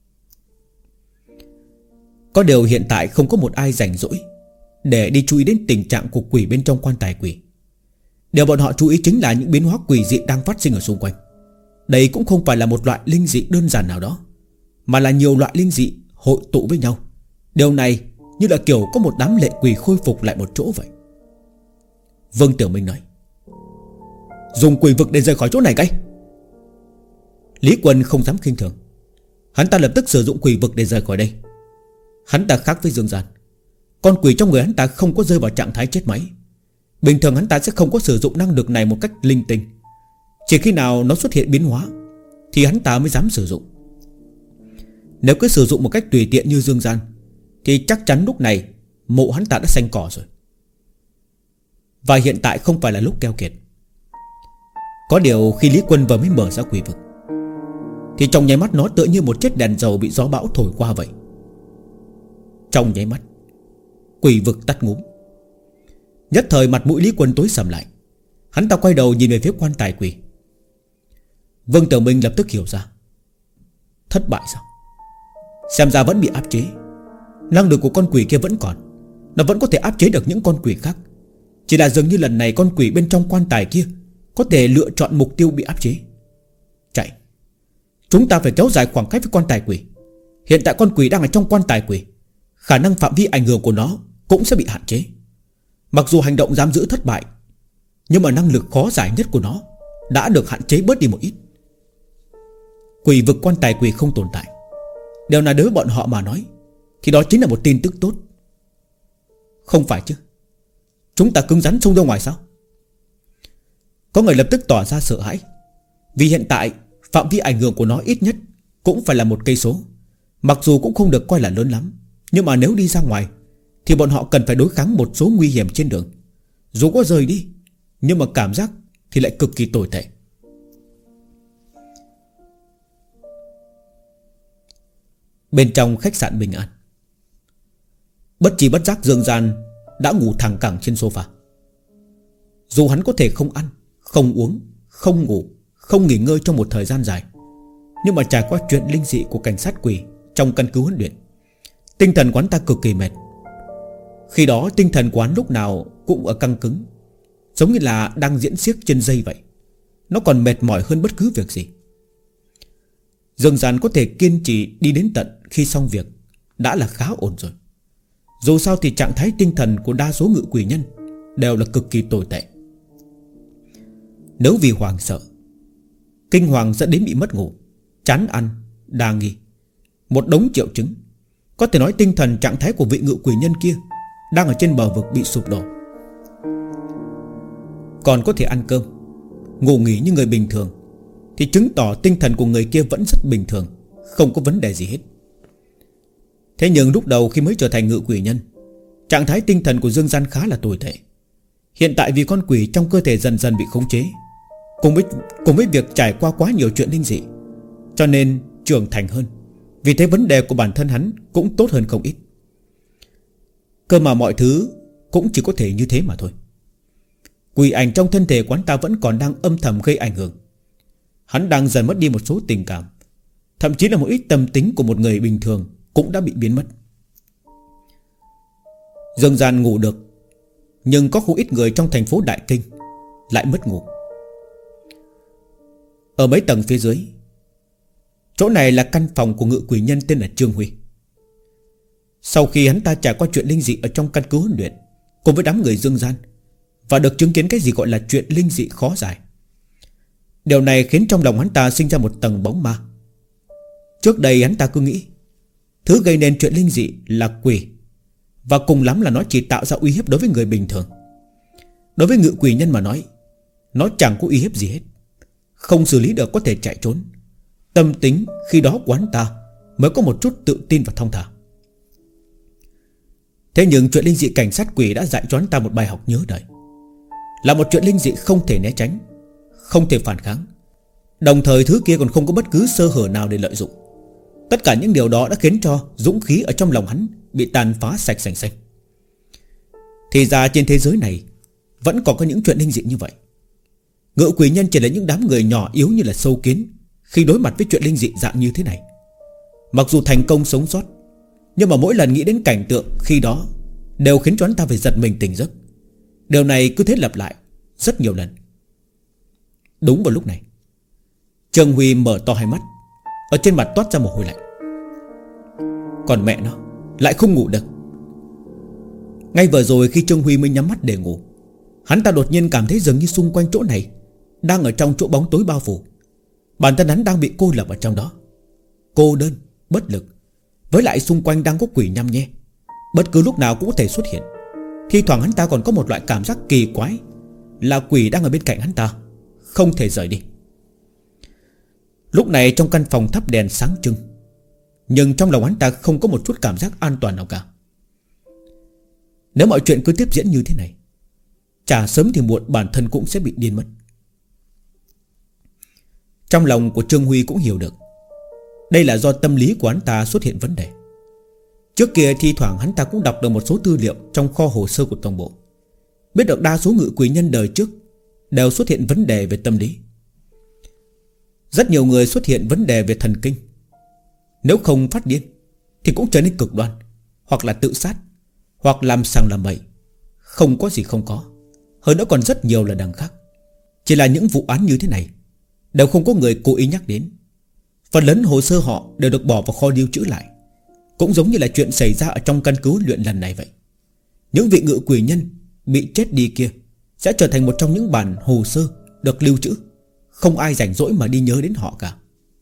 Có điều hiện tại không có một ai rảnh rỗi để đi chú ý đến tình trạng của quỷ bên trong quan tài quỷ. Điều bọn họ chú ý chính là những biến hóa quỷ dị đang phát sinh ở xung quanh. Đây cũng không phải là một loại linh dị đơn giản nào đó, mà là nhiều loại linh dị hội tụ với nhau. Điều này như là kiểu có một đám lệ quỷ khôi phục lại một chỗ vậy. Vương Tiểu Minh nói: dùng quỷ vực để rời khỏi chỗ này cái. Lý Quân không dám khinh thường. Hắn ta lập tức sử dụng quỷ vực để rời khỏi đây. Hắn ta khác với Dương Gian. Con quỷ trong người hắn ta không có rơi vào trạng thái chết máy. Bình thường hắn ta sẽ không có sử dụng năng lực này một cách linh tinh. Chỉ khi nào nó xuất hiện biến hóa thì hắn ta mới dám sử dụng. Nếu cứ sử dụng một cách tùy tiện như Dương Gian thì chắc chắn lúc này mộ hắn ta đã xanh cỏ rồi. Và hiện tại không phải là lúc keo kiệt. Có điều khi Lý Quân vừa mới mở ra quỷ vực thì trong nháy mắt nó tựa như một chiếc đèn dầu bị gió bão thổi qua vậy. Trong nháy mắt quỷ vực tắt ngúm. Nhất thời mặt mũi Lý Quân tối sầm lại. Hắn ta quay đầu nhìn về phía quan tài quỷ. Vương Tiểu Minh lập tức hiểu ra. Thất bại sao? Xem ra vẫn bị áp chế. Năng lực của con quỷ kia vẫn còn. Nó vẫn có thể áp chế được những con quỷ khác. Chỉ là dường như lần này con quỷ bên trong quan tài kia có thể lựa chọn mục tiêu bị áp chế. Chạy. Chúng ta phải kéo dài khoảng cách với quan tài quỷ. Hiện tại con quỷ đang ở trong quan tài quỷ, khả năng phạm vi ảnh hưởng của nó cũng sẽ bị hạn chế. Mặc dù hành động giam giữ thất bại, nhưng mà năng lực khó giải nhất của nó đã được hạn chế bớt đi một ít. Quỷ vực quan tài quỷ không tồn tại. Điều này đối với bọn họ mà nói thì đó chính là một tin tức tốt. Không phải chứ? Chúng ta cứng rắn xông ra ngoài sao? Có người lập tức tỏ ra sợ hãi. Vì hiện tại phạm vi ảnh hưởng của nó ít nhất cũng phải là 1 cây số. Mặc dù cũng không được coi là lớn lắm, nhưng mà nếu đi ra ngoài thì bọn họ cần phải đối kháng một số nguy hiểm trên đường. Dù có rời đi, nhưng mà cảm giác thì lại cực kỳ tồi tệ. Bên trong khách sạn Bình An, bất chi bất giác Dương Gian đã ngủ thẳng cẳng trên sofa. Dù hắn có thể không ăn, không uống, không ngủ, không nghỉ ngơi trong một thời gian dài, nhưng mà trải qua chuyện linh dị của cảnh sát quỷ trong căn cứ huấn luyện, tinh thần quán ta cực kỳ mệt. Khi đó tinh thần quán lúc nào cũng ở căng cứng, giống như là đang diễn xiếc trên dây vậy. Nó còn mệt mỏi hơn bất cứ việc gì. Dương Gian có thể kiên trì đi đến tận khi xong việc đã là khá ổn rồi. Dù sao thì trạng thái tinh thần của đa số ngự quỷ nhân đều là cực kỳ tồi tệ. Nếu vì hoàng sợ, kinh hoàng dẫn đến bị mất ngủ, chán ăn, đa nghi, một đống triệu chứng, có thể nói tinh thần trạng thái của vị ngự quỷ nhân kia đang ở trên bờ vực bị sụp đổ. Còn có thể ăn cơm, ngủ nghỉ như người bình thường, thì chứng tỏ tinh thần của người kia vẫn rất bình thường, không có vấn đề gì hết. Thế nhưng lúc đầu khi mới trở thành ngự quỷ nhân, trạng thái tinh thần của Dương Gian khá là tồi tệ. Hiện tại vì con quỷ trong cơ thể dần dần bị khống chế, cùng với việc trải qua quá nhiều chuyện linh dị, cho nên trưởng thành hơn. Vì thế vấn đề của bản thân hắn cũng tốt hơn không ít. Cơ mà mọi thứ cũng chỉ có thể như thế mà thôi. Quỷ ảnh trong thân thể quán ta vẫn còn đang âm thầm gây ảnh hưởng. Hắn đang dần mất đi một số tình cảm, thậm chí là một ít tâm tính của một người bình thường cũng đã bị biến mất. Dương Gian ngủ được, nhưng có không ít người trong thành phố Đại Kinh lại mất ngủ. Ở mấy tầng phía dưới, chỗ này là căn phòng của ngự quỷ nhân tên là Trương Huy. Sau khi hắn ta trải qua chuyện linh dị ở trong căn cứ huấn luyện cùng với đám người Dương Gian, và được chứng kiến cái gì gọi là chuyện linh dị khó giải, điều này khiến trong lòng hắn ta sinh ra một tầng bóng ma. Trước đây hắn ta cứ nghĩ thứ gây nên chuyện linh dị là quỷ, và cùng lắm là nó chỉ tạo ra uy hiếp đối với người bình thường. Đối với ngự quỷ nhân mà nói, nó chẳng có uy hiếp gì hết, không xử lý được có thể chạy trốn. Tâm tính khi đó của hắn ta mới có một chút tự tin và thong thả. Thế nhưng chuyện linh dị cảnh sát quỷ đã dạy cho hắn ta một bài học nhớ đời. Là một chuyện linh dị không thể né tránh, không thể phản kháng, đồng thời thứ kia còn không có bất cứ sơ hở nào để lợi dụng. Tất cả những điều đó đã khiến cho dũng khí ở trong lòng hắn bị tàn phá sạch sành xanh. Thì ra trên thế giới này vẫn còn có những chuyện linh dị như vậy. Ngự quỷ nhân chỉ là những đám người nhỏ yếu như là sâu kiến khi đối mặt với chuyện linh dị dạng như thế này. Mặc dù thành công sống sót, nhưng mà mỗi lần nghĩ đến cảnh tượng khi đó đều khiến cho hắn ta phải giật mình tỉnh giấc. Điều này cứ thế lặp lại rất nhiều lần. Đúng vào lúc này, Trương Huy mở to hai mắt, ở trên mặt toát ra mồ hôi lạnh. Còn mẹ nó lại không ngủ được. Ngay vừa rồi khi Trương Huy mới nhắm mắt để ngủ, hắn ta đột nhiên cảm thấy dường như xung quanh chỗ này đang ở trong chỗ bóng tối bao phủ. Bản thân hắn đang bị cô lập ở trong đó, cô đơn, bất lực. Với lại xung quanh đang có quỷ nhăm nhe, bất cứ lúc nào cũng có thể xuất hiện. Thi thoảng hắn ta còn có một loại cảm giác kỳ quái, là quỷ đang ở bên cạnh hắn ta, không thể rời đi. Lúc này trong căn phòng thắp đèn sáng trưng, nhưng trong lòng hắn ta không có một chút cảm giác an toàn nào cả. Nếu mọi chuyện cứ tiếp diễn như thế này, chả sớm thì muộn bản thân cũng sẽ bị điên mất. Trong lòng của Trương Huy cũng hiểu được đây là do tâm lý của hắn ta xuất hiện vấn đề. Trước kia thi thoảng hắn ta cũng đọc được một số tư liệu trong kho hồ sơ của tổng bộ, biết được đa số ngự quỷ nhân đời trước đều xuất hiện vấn đề về tâm lý. Rất nhiều người xuất hiện vấn đề về thần kinh, nếu không phát điên thì cũng trở nên cực đoan, hoặc là tự sát, hoặc làm sằng làm bậy. Không có gì không có, hơn nữa còn rất nhiều là đằng khác. Chỉ là những vụ án như thế này đều không có người cố ý nhắc đến. Phần lớn hồ sơ họ đều được bỏ vào kho lưu trữ lại, cũng giống như là chuyện xảy ra ở trong căn cứ luyện lần này vậy. Những vị ngự quỷ nhân bị chết đi kia sẽ trở thành một trong những bản hồ sơ được lưu trữ. Không ai rảnh rỗi mà đi nhớ đến họ cả.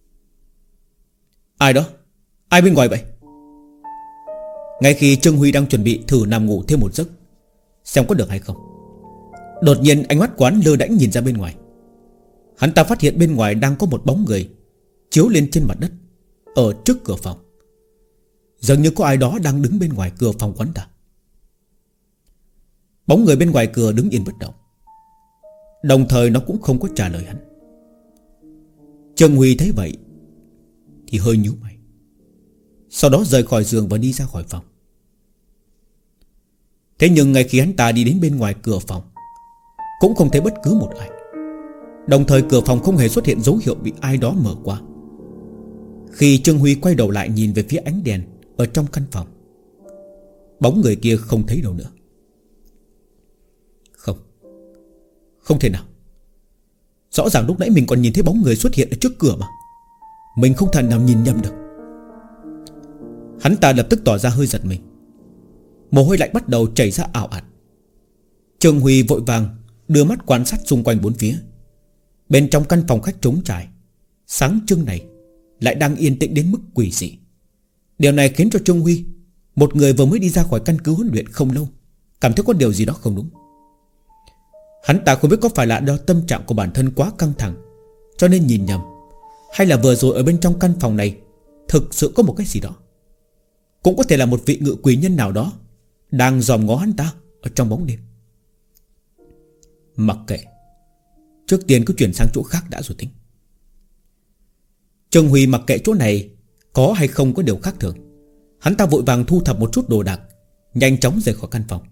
Ai đó? Ai bên ngoài vậy? Ngay khi Trương Huy đang chuẩn bị thử nằm ngủ thêm một giấc xem có được hay không, đột nhiên ánh mắt quán lơ đãng nhìn ra bên ngoài. Hắn ta phát hiện bên ngoài đang có một bóng người chiếu lên trên mặt đất ở trước cửa phòng. Dường như có ai đó đang đứng bên ngoài cửa phòng quán ta. Bóng người bên ngoài cửa đứng yên bất động, đồng thời nó cũng không có trả lời hắn. Trương Huy thấy vậy thì hơi nhíu mày, sau đó rời khỏi giường và đi ra khỏi phòng. Thế nhưng ngay khi hắn ta đi đến bên ngoài cửa phòng, cũng không thấy bất cứ một ai. Đồng thời cửa phòng không hề xuất hiện dấu hiệu bị ai đó mở qua. Khi Trương Huy quay đầu lại nhìn về phía ánh đèn ở trong căn phòng, bóng người kia không thấy đâu nữa. Không thể nào. Rõ ràng lúc nãy mình còn nhìn thấy bóng người xuất hiện ở trước cửa mà. Mình không thể nào nhìn nhầm được. Hắn ta lập tức tỏ ra hơi giật mình. Mồ hôi lạnh bắt đầu chảy ra ảo ạt. Trương Huy vội vàng đưa mắt quan sát xung quanh bốn phía. Bên trong căn phòng khách trống trải, sáng trưng này lại đang yên tĩnh đến mức quỷ dị. Điều này khiến cho Trương Huy, một người vừa mới đi ra khỏi căn cứ huấn luyện không lâu, cảm thấy có điều gì đó không đúng. Hắn ta không biết có phải là do tâm trạng của bản thân quá căng thẳng cho nên nhìn nhầm, hay là vừa rồi ở bên trong căn phòng này thực sự có một cái gì đó. Cũng có thể là một vị ngự quỷ nhân nào đó đang dòm ngó hắn ta ở trong bóng đêm. Mặc kệ, trước tiên cứ chuyển sang chỗ khác đã rồi tính. Trương Huy mặc kệ chỗ này có hay không có điều khác thường. Hắn ta vội vàng thu thập một chút đồ đạc, nhanh chóng rời khỏi căn phòng.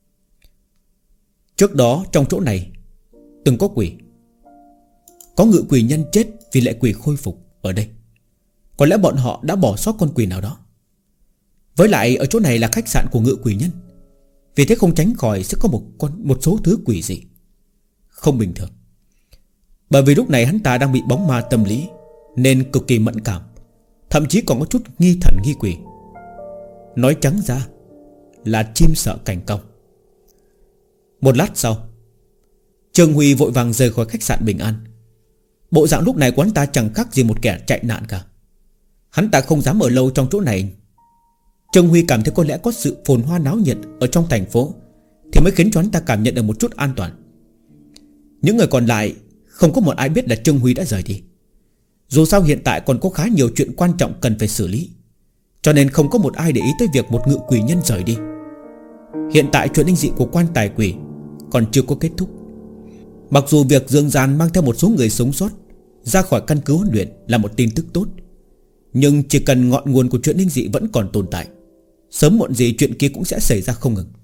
Trước đó trong chỗ này từng có quỷ. Có ngự quỷ nhân chết vì lệ quỷ khôi phục ở đây. Có lẽ bọn họ đã bỏ sót con quỷ nào đó. Với lại ở chỗ này là khách sạn của ngự quỷ nhân, vì thế không tránh khỏi sẽ có một số thứ quỷ dị không bình thường. Bởi vì lúc này hắn ta đang bị bóng ma tâm lý nên cực kỳ mẫn cảm, thậm chí còn có chút nghi thần nghi quỷ. Nói trắng ra là chim sợ cảnh cong. Một lát sau, Trương Huy vội vàng rời khỏi khách sạn Bình An. Bộ dạng lúc này của hắn ta chẳng khác gì một kẻ chạy nạn cả. Hắn ta không dám ở lâu trong chỗ này. Trương Huy cảm thấy có lẽ có sự phồn hoa náo nhiệt ở trong thành phố thì mới khiến cho hắn ta cảm nhận được một chút an toàn. Những người còn lại không có một ai biết là Trương Huy đã rời đi. Dù sao hiện tại còn có khá nhiều chuyện quan trọng cần phải xử lý, cho nên không có một ai để ý tới việc một ngự quỷ nhân rời đi. Hiện tại chuyện linh dị của quan tài quỷ còn chưa có kết thúc. Mặc dù việc Dương Gian mang theo một số người sống sót ra khỏi căn cứ huấn luyện là một tin tức tốt, nhưng chỉ cần ngọn nguồn của chuyện linh dị vẫn còn tồn tại, sớm muộn gì chuyện kia cũng sẽ xảy ra không ngừng.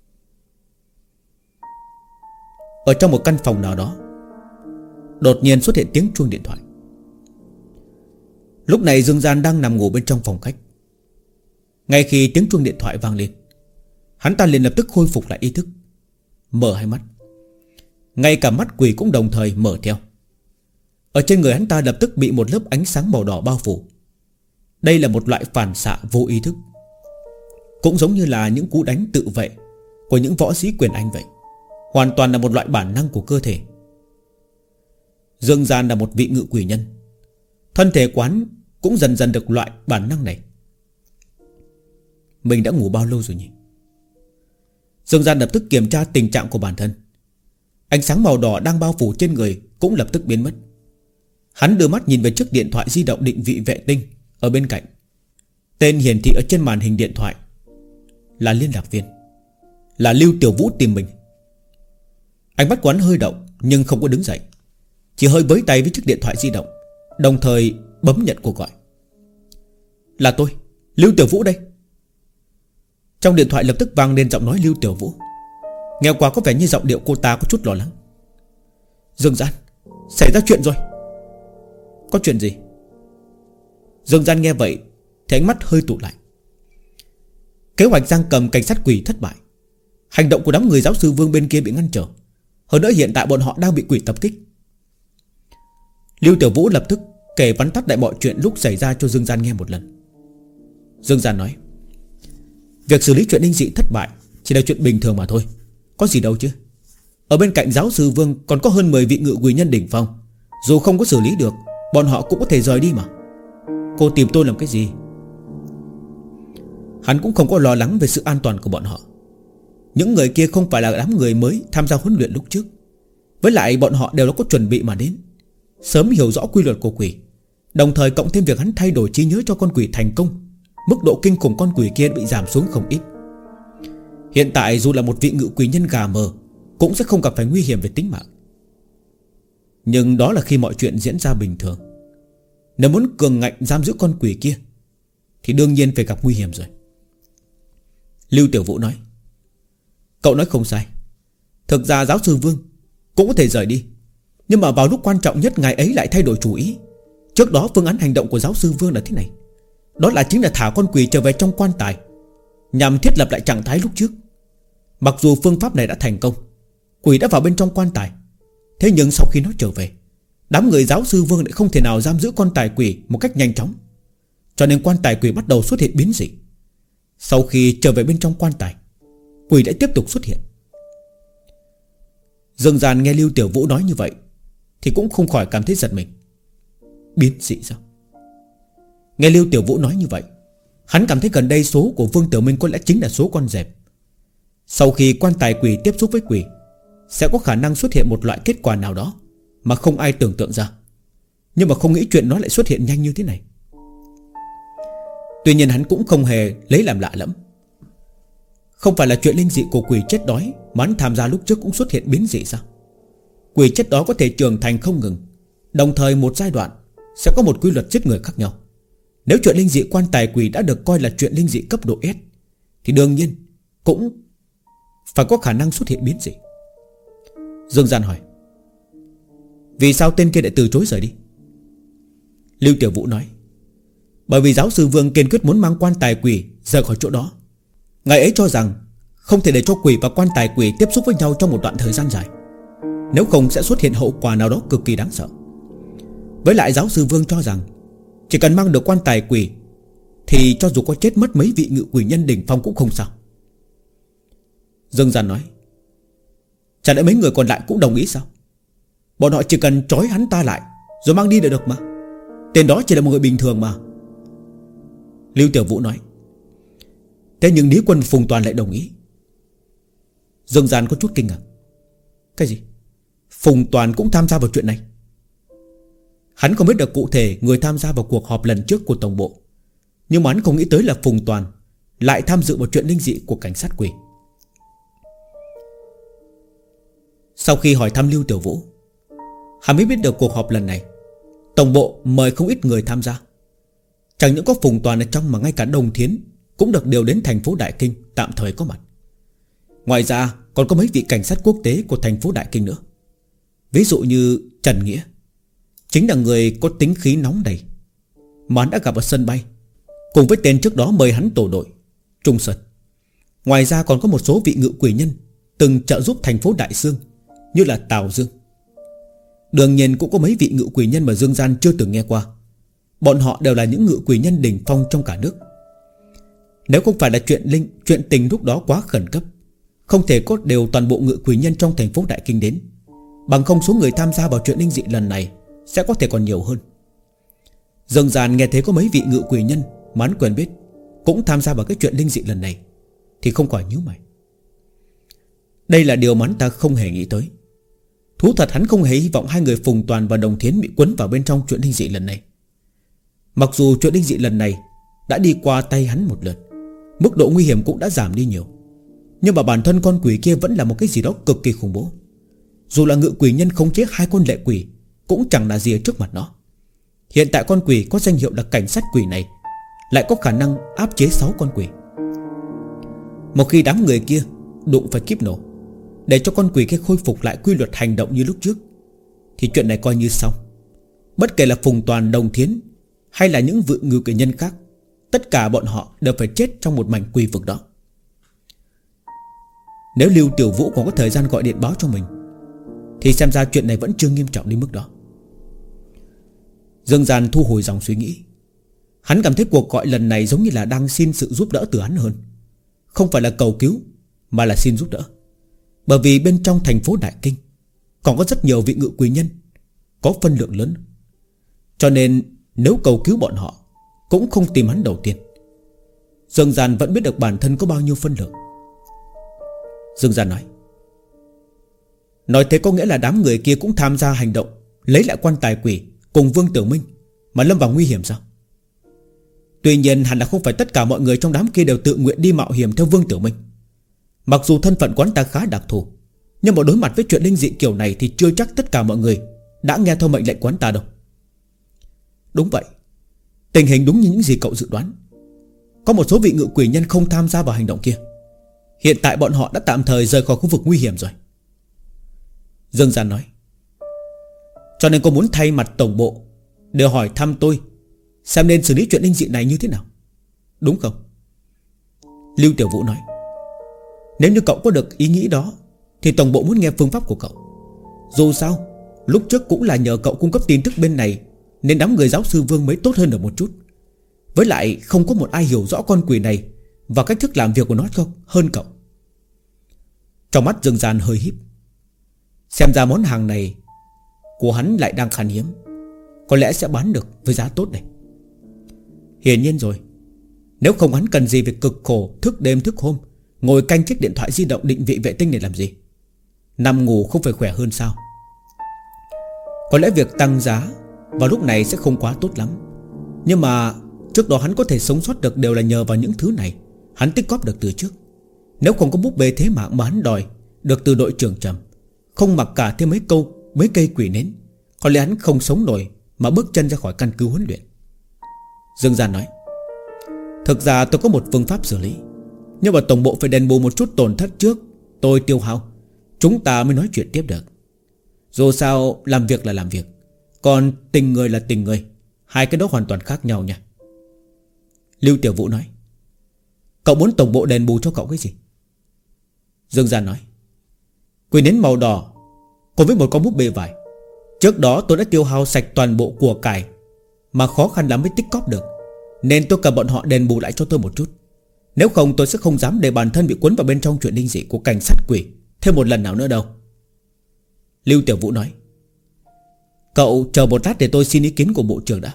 Ở trong một căn phòng nào đó, đột nhiên xuất hiện tiếng chuông điện thoại. Lúc này Dương Gian đang nằm ngủ bên trong phòng khách. Ngay khi tiếng chuông điện thoại vang lên, hắn ta liền lập tức khôi phục lại ý thức, mở hai mắt. Ngay cả mắt quỷ cũng đồng thời mở theo. Ở trên người hắn ta lập tức bị một lớp ánh sáng màu đỏ bao phủ. Đây là một loại phản xạ vô ý thức, cũng giống như là những cú đánh tự vệ của những võ sĩ quyền Anh vậy. Hoàn toàn là một loại bản năng của cơ thể. Dương Gian là một vị ngự quỷ nhân, thân thể quán cũng dần dần được loại bản năng này. Mình đã ngủ bao lâu rồi nhỉ? Dương Gian lập tức kiểm tra tình trạng của bản thân. Ánh sáng màu đỏ đang bao phủ trên người cũng lập tức biến mất. Hắn đưa mắt nhìn về chiếc điện thoại di động định vị vệ tinh ở bên cạnh. Tên hiển thị ở trên màn hình điện thoại là liên lạc viên, là Lưu Tiểu Vũ tìm mình. Ánh mắt quán hơi động nhưng không có đứng dậy, chỉ hơi với tay với chiếc điện thoại di động, đồng thời bấm nhận cuộc gọi. Là tôi, Lưu Tiểu Vũ đây. Trong điện thoại lập tức vang lên giọng nói Lưu Tiểu Vũ. Nghe qua có vẻ như giọng điệu cô ta có chút lo lắng. Dương Gian, xảy ra chuyện rồi. Có chuyện gì? Dương Gian nghe vậy thì ánh mắt hơi tụ lại. Kế hoạch giam cầm cảnh sát quỷ thất bại. Hành động của đám người giáo sư Vương bên kia bị ngăn trở. Hơn nữa hiện tại bọn họ đang bị quỷ tập kích. Lưu Tiểu Vũ lập tức kể vắn tắt lại mọi chuyện lúc xảy ra cho Dương Gian nghe một lần. Dương Gian nói: Việc xử lý chuyện linh dị thất bại chỉ là chuyện bình thường mà thôi, Có gì đâu chứ. Ở bên cạnh giáo sư Vương còn có hơn 10 vị ngự quỷ nhân đỉnh phong. Dù không có xử lý được, bọn họ cũng có thể rời đi mà. Cô tìm tôi làm cái gì? Hắn cũng không có lo lắng về sự an toàn của bọn họ. Những người kia không phải là đám người mới tham gia huấn luyện lúc trước. Với lại bọn họ đều đã có chuẩn bị mà đến, sớm hiểu rõ quy luật của quỷ. Đồng thời cộng thêm việc hắn thay đổi trí nhớ cho con quỷ thành công, mức độ kinh khủng con quỷ kia bị giảm xuống không ít. Hiện tại dù là một vị ngự quỷ nhân gà mờ cũng sẽ không gặp phải nguy hiểm về tính mạng. Nhưng đó là khi mọi chuyện diễn ra bình thường. Nếu muốn cường ngạnh giam giữ con quỷ kia thì đương nhiên phải gặp nguy hiểm rồi. Lưu Tiểu Vũ nói: Cậu nói không sai. Thực ra giáo sư Vương cũng có thể rời đi, nhưng mà vào lúc quan trọng nhất ngài ấy lại thay đổi chủ ý. Trước đó phương án hành động của giáo sư Vương là thế này. Đó là chính là thả con quỷ trở về trong quan tài, nhằm thiết lập lại trạng thái lúc trước. Mặc dù phương pháp này đã thành công, quỷ đã vào bên trong quan tài, thế nhưng sau khi nó trở về, đám người giáo sư Vương lại không thể nào giam giữ con tài quỷ một cách nhanh chóng. Cho nên quan tài quỷ bắt đầu xuất hiện biến dị. Sau khi trở về bên trong quan tài, quỷ đã tiếp tục xuất hiện. Dương Giàn nghe Lưu Tiểu Vũ nói như vậy thì cũng không khỏi cảm thấy giật mình. Biến dị sao? Nghe Lưu Tiểu Vũ nói như vậy, hắn cảm thấy gần đây số của Vương Tiểu Minh có lẽ chính là số con dẹp. Sau khi quan tài quỷ tiếp xúc với quỷ, sẽ có khả năng xuất hiện một loại kết quả nào đó mà không ai tưởng tượng ra. Nhưng mà không nghĩ chuyện nó lại xuất hiện nhanh như thế này. Tuy nhiên hắn cũng không hề lấy làm lạ lẫm. Không phải là chuyện linh dị của quỷ chết đói mà hắn tham gia lúc trước cũng xuất hiện biến dị sao? Quỷ chết đói có thể trưởng thành không ngừng, đồng thời một giai đoạn sẽ có một quy luật giết người khác nhau. Nếu chuyện linh dị quan tài quỷ đã được coi là chuyện linh dị cấp độ S, thì đương nhiên cũng phải có khả năng xuất hiện biến dị. Dương Gian hỏi: Vì sao tên kia lại từ chối rời đi? Lưu Tiểu Vũ nói: Bởi vì giáo sư Vương kiên quyết muốn mang quan tài quỷ rời khỏi chỗ đó. Ngài ấy cho rằng không thể để cho quỷ và quan tài quỷ tiếp xúc với nhau trong một đoạn thời gian dài, nếu không sẽ xuất hiện hậu quả nào đó cực kỳ đáng sợ. Với lại giáo sư Vương cho rằng chỉ cần mang được quan tài quỷ thì cho dù có chết mất mấy vị ngự quỷ nhân đỉnh phong cũng không sao. Dương Gian nói: Chả lẽ mấy người còn lại cũng đồng ý sao? Bọn họ chỉ cần trói hắn ta lại rồi mang đi là được mà. Tên đó chỉ là một người bình thường mà. Lưu Tiểu Vũ nói: Thế nhưng Lý Quân Phùng Toàn lại đồng ý. Dương Gian có chút kinh ngạc. Cái gì? Phùng Toàn cũng tham gia vào chuyện này? Hắn không biết được cụ thể người tham gia vào cuộc họp lần trước của tổng bộ, nhưng mà hắn không nghĩ tới là Phùng Toàn lại tham dự vào chuyện linh dị của cảnh sát quỷ. Sau khi hỏi thăm Lưu Tiểu Vũ, hắn mới biết được cuộc họp lần này tổng bộ mời không ít người tham gia. Chẳng những có Phùng Toàn ở trong mà ngay cả Đồng Thiến cũng được điều đến thành phố Đại Kinh tạm thời có mặt. Ngoài ra còn có mấy vị cảnh sát quốc tế của thành phố Đại Kinh nữa. Ví dụ như Trần Nghĩa, chính là người có tính khí nóng đầy mà hắn đã gặp ở sân bay, cùng với tên trước đó mời hắn tổ đội Trung Sơn. Ngoài ra còn có một số vị ngự quỷ nhân từng trợ giúp thành phố Đại Sương, như là Tào Dương. Đương nhiên cũng có mấy vị ngự quỷ nhân mà Dương Gian chưa từng nghe qua. Bọn họ đều là những ngự quỷ nhân đỉnh phong trong cả nước. Nếu không phải là chuyện tình lúc đó quá khẩn cấp, không thể có đều toàn bộ ngự quỷ nhân trong thành phố Đại Kinh đến, bằng không số người tham gia vào chuyện linh dị lần này sẽ có thể còn nhiều hơn. Dương Gian nghe thấy có mấy vị ngự quỷ nhân mà hắn quen biết cũng tham gia vào cái chuyện linh dị lần này thì không khỏi nhíu mày. Đây là điều mà hắn ta không hề nghĩ tới. Thú thật hắn không hề hy vọng hai người Phùng Toàn và Đồng Thiến bị quấn vào bên trong chuyện linh dị lần này. Mặc dù chuyện linh dị lần này đã đi qua tay hắn một lượt, mức độ nguy hiểm cũng đã giảm đi nhiều, nhưng mà bản thân con quỷ kia vẫn là một cái gì đó cực kỳ khủng bố. Dù là ngự quỷ nhân khống chế hai con lệ quỷ cũng chẳng là gì ở trước mặt nó. Hiện tại con quỷ có danh hiệu là cảnh sát quỷ này lại có khả năng áp chế 6 con quỷ. Một khi đám người kia đụng phải kiếp nổ, để cho con quỷ kia khôi phục lại quy luật hành động như lúc trước, thì chuyện này coi như xong. Bất kể là Phùng Toàn, Đồng Thiến hay là những vị ngự quỷ nhân khác, tất cả bọn họ đều phải chết trong một mảnh quỷ vực đó. Nếu Lưu Tiểu Vũ còn có thời gian gọi điện báo cho mình, thì xem ra chuyện này vẫn chưa nghiêm trọng đến mức đó. Dương Gian thu hồi dòng suy nghĩ. Hắn cảm thấy cuộc gọi lần này giống như là đang xin sự giúp đỡ từ hắn hơn, không phải là cầu cứu mà là xin giúp đỡ. Bởi vì bên trong thành phố Đại Kinh còn có rất nhiều vị ngự quỷ nhân có phân lượng lớn. Cho nên nếu cầu cứu bọn họ cũng không tìm hắn đầu tiên. Dương Gian vẫn biết được bản thân có bao nhiêu phân lượng. Dương Gian nói thế có nghĩa là đám người kia cũng tham gia hành động lấy lại quan tài quỷ cùng Vương Tử Minh mà lâm vào nguy hiểm sao? Tuy nhiên hẳn là không phải tất cả mọi người trong đám kia đều tự nguyện đi mạo hiểm theo Vương Tử Minh. Mặc dù thân phận quán ta khá đặc thù, nhưng mà đối mặt với chuyện linh dị kiểu này thì chưa chắc tất cả mọi người đã nghe theo mệnh lệnh quán ta đâu. Đúng vậy, tình hình đúng như những gì cậu dự đoán. Có một số vị ngự quỷ nhân không tham gia vào hành động kia. Hiện tại bọn họ đã tạm thời rời khỏi khu vực nguy hiểm rồi. Dương Gian nói. Cho nên cô muốn thay mặt tổng bộ đều hỏi thăm tôi xem nên xử lý chuyện linh dị này như thế nào, đúng không? Lưu Tiểu Vũ nói. Nếu như cậu có được ý nghĩ đó thì tổng bộ muốn nghe phương pháp của cậu. Dù sao lúc trước cũng là nhờ cậu cung cấp tin tức bên này, nên đám người giáo sư Vương mới tốt hơn được một chút. Với lại không có một ai hiểu rõ con quỷ này và cách thức làm việc của nó không hơn cậu. Trong mắt Dương Gian hơi híp. Xem ra món hàng này của hắn lại đang khan hiếm, có lẽ sẽ bán được với giá tốt này. Hiển nhiên rồi, nếu không hắn cần gì việc cực khổ thức đêm thức hôm ngồi canh chiếc điện thoại di động định vị vệ tinh này làm gì? Nằm ngủ không phải khỏe hơn sao? Có lẽ việc tăng giá vào lúc này sẽ không quá tốt lắm, nhưng mà trước đó hắn có thể sống sót được đều là nhờ vào những thứ này hắn tích góp được từ trước. Nếu không có búp bê thế mạng mà hắn đòi được từ đội trưởng Trầm, không mặc cả thêm mấy cây quỷ nến, có lẽ hắn không sống nổi mà bước chân ra khỏi căn cứ huấn luyện. Dương Gian nói. Thực ra tôi có một phương pháp xử lý, nhưng mà tổng bộ phải đền bù một chút tổn thất trước tôi tiêu hao, chúng ta mới nói chuyện tiếp được. Dù sao làm việc là làm việc, còn tình người là tình người, hai cái đó hoàn toàn khác nhau nha. Lưu Tiểu Vũ nói. Cậu muốn tổng bộ đền bù cho cậu cái gì? Dương Gian nói. Quỷ nến màu đỏ cùng với một con búp bê vải. Trước đó tôi đã tiêu hao sạch toàn bộ của cải mà khó khăn lắm mới tích cóp được, nên tôi cần bọn họ đền bù lại cho tôi một chút. Nếu không tôi sẽ không dám để bản thân bị cuốn vào bên trong chuyện linh dị của cảnh sát quỷ thêm một lần nào nữa đâu. Lưu Tiểu Vũ nói. Cậu chờ một lát để tôi xin ý kiến của bộ trưởng đã.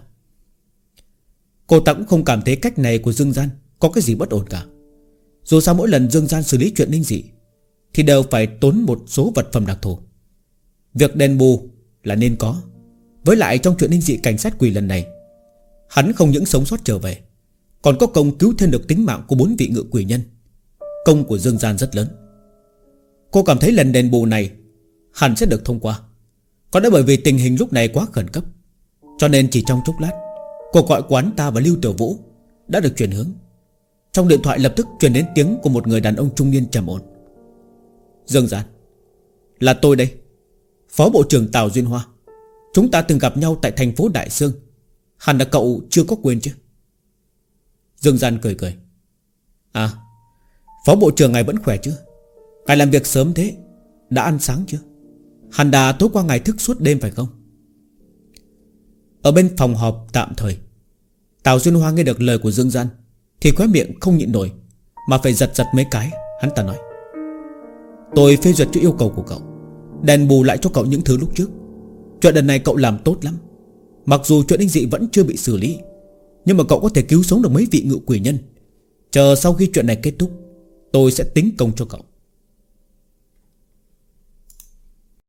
Cô ta cũng không cảm thấy cách này của Dương Gian có cái gì bất ổn cả. Dù sao mỗi lần Dương Gian xử lý chuyện linh dị thì đều phải tốn một số vật phẩm đặc thù. Việc đền bù là nên có. Với lại trong chuyện linh dị cảnh sát quỷ lần này, hắn không những sống sót trở về, còn có công cứu thêm được tính mạng của 4 vị ngự quỷ nhân. Công của Dương Gian rất lớn. Cô cảm thấy lần đền bù này hẳn sẽ được thông qua. Có lẽ bởi vì tình hình lúc này quá khẩn cấp, cho nên chỉ trong chốc lát cuộc gọi của hắn ta và Lưu Tiểu Vũ đã được chuyển hướng. Trong điện thoại lập tức truyền đến tiếng của một người đàn ông trung niên trầm ổn. Dương Gian, là tôi đây, Phó Bộ trưởng Tào Duyên Hoa. Chúng ta từng gặp nhau tại thành phố Đại Sương, hẳn là cậu chưa có quên chứ? Dương Gian cười cười. À, Phó Bộ trưởng ngài vẫn khỏe chứ? Ngài làm việc sớm thế, đã ăn sáng chưa? Hẳn là tối qua ngài thức suốt đêm phải không? Ở bên phòng họp tạm thời, Tào Duyên Hoa nghe được lời của Dương Gian thì khóe miệng không nhịn nổi mà phải giật mấy cái. Hắn ta nói. Tôi phê duyệt cho yêu cầu của cậu, đền bù lại cho cậu những thứ lúc trước. Chuyện lần này cậu làm tốt lắm. Mặc dù chuyện linh dị vẫn chưa bị xử lý, nhưng mà cậu có thể cứu sống được mấy vị ngự quỷ nhân. Chờ sau khi chuyện này kết thúc, tôi sẽ tính công cho cậu.